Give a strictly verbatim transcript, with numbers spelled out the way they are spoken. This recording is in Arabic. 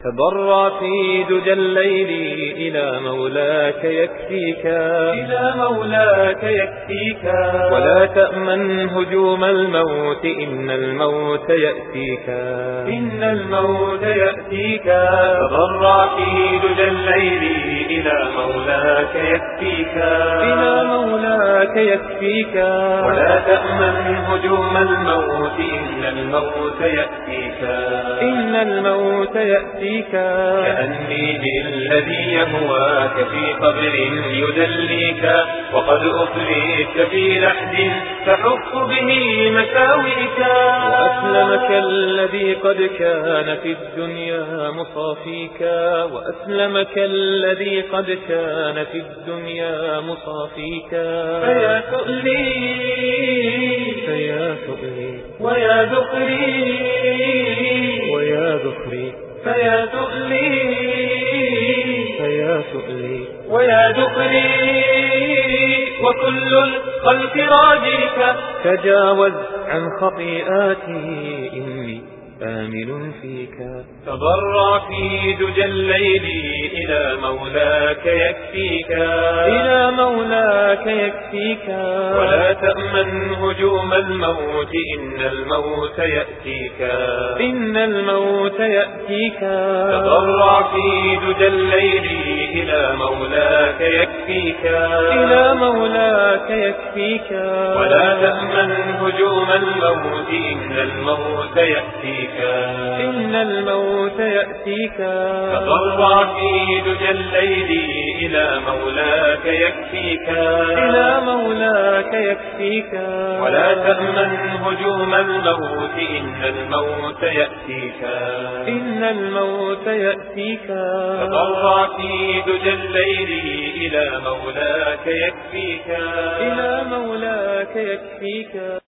تضرع في دجى الليل إلى مولاك يكفيك إلى مولاك يكفيك ولا تأمن هجوم الموت إن الموت يأتيك إن الموت يأتيك تضرع في دجى الليل إلى مولاك يكفيك إلى مولاك يكفيك ولا تأمن هجوم الموت إن الموت يأتيك إن الموت يأتيك كأني بالذي يهواك في قبر يدليك وقد أفليت في لحد تحف به مساويك وأسلمك الذي قد كان في الدنيا مصافيك وأسلمك الذي قد كان في الدنيا مصافيك فيا سؤلي فيا سؤلي ويا ذكري ويا ذكري فيا سؤلي فيا سؤلي ويا ذكري وكل الخلق راجيك تجاوز عن خطيئاتي إني آمل فيك تضرع في دجى الليل إلى مولاك يكفيك إلى مولاك يكفيك ولا تأمن هجوم الموت إن الموت يأتيك إن الموت يأتيك تضرع في دجى الليل إلى مولاك يكفيك إلى مولاك يكفيك ولا تأمن هجوم الموت إن الموت يأتيك إن الموت يأتيك تضرع في دجى الليل إلى مولاك يكفيك إلى مولاك يكفيك ولا تأمن هجوم الموت إن الموت يأتيك إن الموت يأتيك تضرع في دجى الليل إلى مولاك يكفيك إلى مولاك يكفيك